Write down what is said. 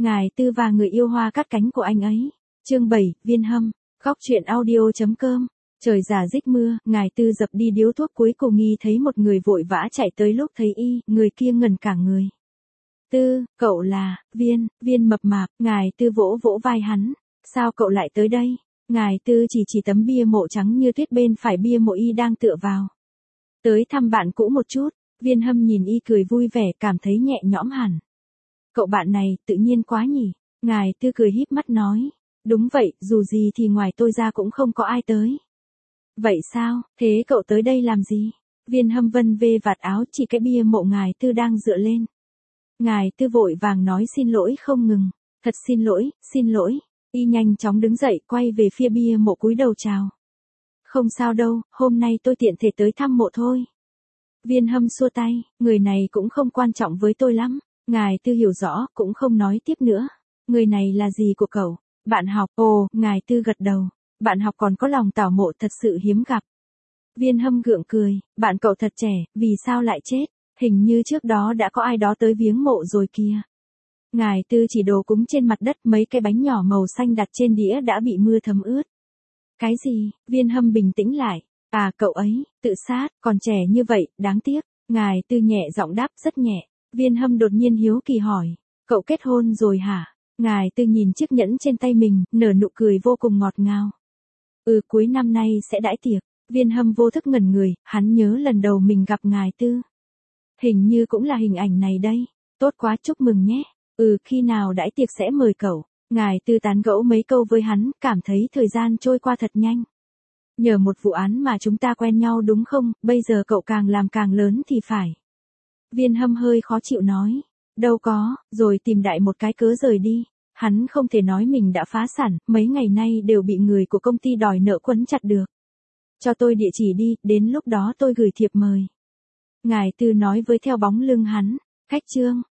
Ngài Tư và người yêu hoa cắt cánh của anh ấy. Chương 7, Viên Hâm, Góc truyện audio.com. Trời rả rích mưa, Ngài Tư dập đi điếu thuốc cuối cùng nghi thấy một người vội vã chạy tới lúc thấy y, người kia ngẩn cả người. Tư, cậu là, Viên mập mạp, Ngài Tư vỗ vỗ vai hắn. Sao cậu lại tới đây? Ngài Tư chỉ tấm bia mộ trắng như tuyết bên phải bia mộ y đang tựa vào. Tới thăm bạn cũ một chút, Viên Hâm nhìn y cười vui vẻ cảm thấy nhẹ nhõm hẳn. Cậu bạn này, tự nhiên quá nhỉ? Ngài Tư cười híp mắt nói. Đúng vậy, dù gì thì ngoài tôi ra cũng không có ai tới. Vậy sao, thế cậu tới đây làm gì? Viên Hâm vân vê vạt áo chỉ cái bia mộ Ngài Tư đang dựa lên. Ngài Tư vội vàng nói xin lỗi không ngừng. Thật xin lỗi. Y nhanh chóng đứng dậy quay về phía bia mộ cúi đầu chào. Không sao đâu, hôm nay tôi tiện thể tới thăm mộ thôi. Viên Hâm xua tay, người này cũng không quan trọng với tôi lắm. Ngài Tư hiểu rõ, cũng không nói tiếp nữa. Người này là gì của cậu? Bạn học, ồ, Ngài Tư gật đầu. Bạn học còn có lòng tảo mộ thật sự hiếm gặp. Viên Hâm gượng cười, bạn cậu thật trẻ, vì sao lại chết? Hình như trước đó đã có ai đó tới viếng mộ rồi kìa. Ngài Tư chỉ đồ cúng trên mặt đất, mấy cái bánh nhỏ màu xanh đặt trên đĩa đã bị mưa thấm ướt. Cái gì? Viên Hâm bình tĩnh lại. À cậu ấy, tự sát, còn trẻ như vậy, đáng tiếc. Ngài Tư nhẹ giọng đáp rất nhẹ. Viên Hâm đột nhiên hiếu kỳ hỏi. Cậu kết hôn rồi hả? Ngài Tư nhìn chiếc nhẫn trên tay mình, nở nụ cười vô cùng ngọt ngào. Cuối năm nay sẽ đãi tiệc. Viên Hâm vô thức ngẩn người, hắn nhớ lần đầu mình gặp Ngài Tư. Hình như cũng là hình ảnh này đây. Tốt quá, chúc mừng nhé. Khi nào đãi tiệc sẽ mời cậu. Ngài Tư tán gẫu mấy câu với hắn, cảm thấy thời gian trôi qua thật nhanh. Nhờ một vụ án mà chúng ta quen nhau đúng không, bây giờ cậu càng làm càng lớn thì phải. Viên Hâm hơi khó chịu nói. Đâu có, rồi tìm đại một cái cớ rời đi. Hắn không thể nói mình đã phá sản, mấy ngày nay đều bị người của công ty đòi nợ quấn chặt được. Cho tôi địa chỉ đi, đến lúc đó tôi gửi thiệp mời. Ngài Tư nói với theo bóng lưng hắn. Cách chương.